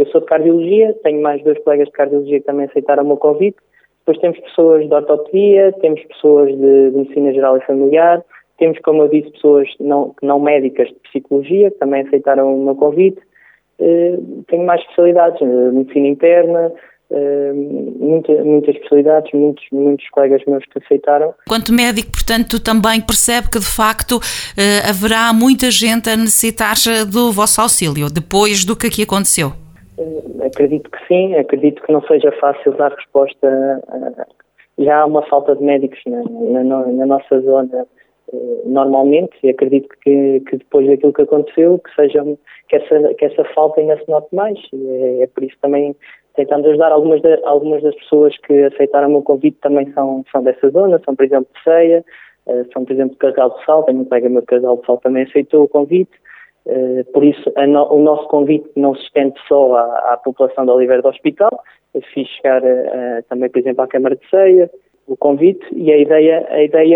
Eu sou de cardiologia, tenho mais 2 colegas de cardiologia que também aceitaram o meu convite. Depois temos pessoas de ortopedia, temos pessoas de medicina geral e familiar, temos, como eu disse, pessoas não médicas de psicologia que também aceitaram o meu convite. Tenho mais especialidades, medicina interna, muitas especialidades, muitos colegas meus que aceitaram. Quanto médico, portanto, também percebe que, de facto, haverá muita gente a necessitar do vosso auxílio, depois do que aqui aconteceu? Acredito que sim, acredito que não seja fácil dar resposta. Já há uma falta de médicos na nossa zona normalmente, e acredito que depois daquilo que aconteceu, que essa falta ainda se note mais. É por isso também tentamos ajudar. Algumas das pessoas que aceitaram o meu convite também são dessa zona, são, por exemplo, de Ceia, são, por exemplo, de Casal de Sal. Tenho um colega meu de Casal de Sal também aceitou o convite. Por isso, o nosso convite não se estende só à população de Oliveira do Hospital. Eu fiz chegar também, por exemplo, à Câmara de Ceia o convite, e a ideia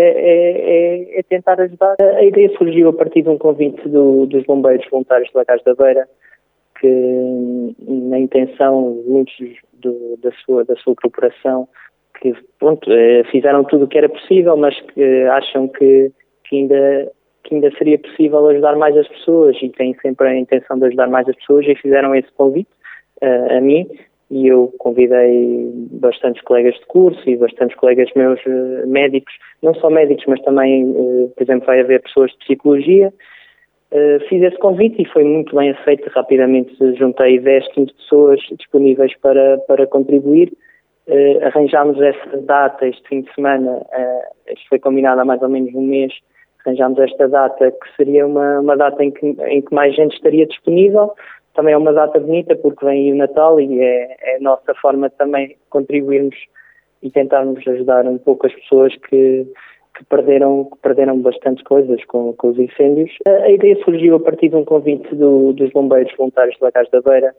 é tentar ajudar. A ideia surgiu a partir de um convite dos bombeiros voluntários de Lagaz da Beira, que na intenção, muitos da sua corporação, que pronto, fizeram tudo o que era possível, mas que acham que ainda seria possível ajudar mais as pessoas, e têm sempre a intenção de ajudar mais as pessoas, e fizeram esse convite a mim, e eu convidei bastantes colegas de curso e bastantes colegas meus médicos, não só médicos, mas também, por exemplo, vai haver pessoas de psicologia. Fiz esse convite e foi muito bem aceito. Rapidamente juntei 10, 15 pessoas disponíveis para contribuir. Arranjámos essa data este fim de semana, isto foi combinado há mais ou menos um mês. Arranjámos esta data, que seria uma data em que mais gente estaria disponível. Também é uma data bonita porque vem aí o Natal, e é a nossa forma de também contribuirmos e tentarmos ajudar um pouco as pessoas que perderam bastantes coisas com os incêndios. A ideia surgiu a partir de um convite dos bombeiros voluntários de Lagaz da Beira,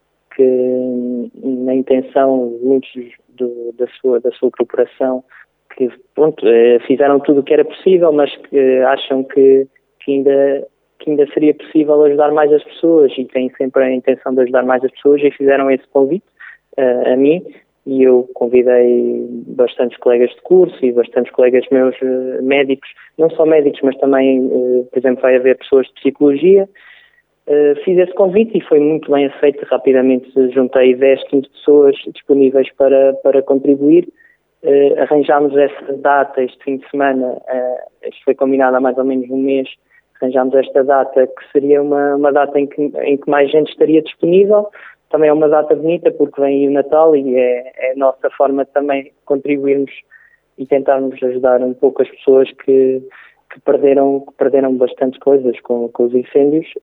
que na intenção, muitos da sua corporação, que pronto, fizeram tudo o que era possível, mas que acham que ainda seria possível ajudar mais as pessoas, e têm sempre a intenção de ajudar mais as pessoas, e fizeram esse convite a mim, e eu convidei bastantes colegas de curso e bastantes colegas meus médicos, não só médicos, mas também, por exemplo, vai haver pessoas de psicologia. Fiz esse convite e foi muito bem aceito. Rapidamente juntei 10, 15 pessoas disponíveis para contribuir. Arranjámos essa data este fim de semana, isto foi combinado há mais ou menos um mês. Arranjámos esta data, que seria uma data em que mais gente estaria disponível. Também é uma data bonita porque vem aí o Natal, e é a nossa forma de também contribuirmos e tentarmos ajudar um pouco as pessoas que perderam bastantes coisas com os incêndios.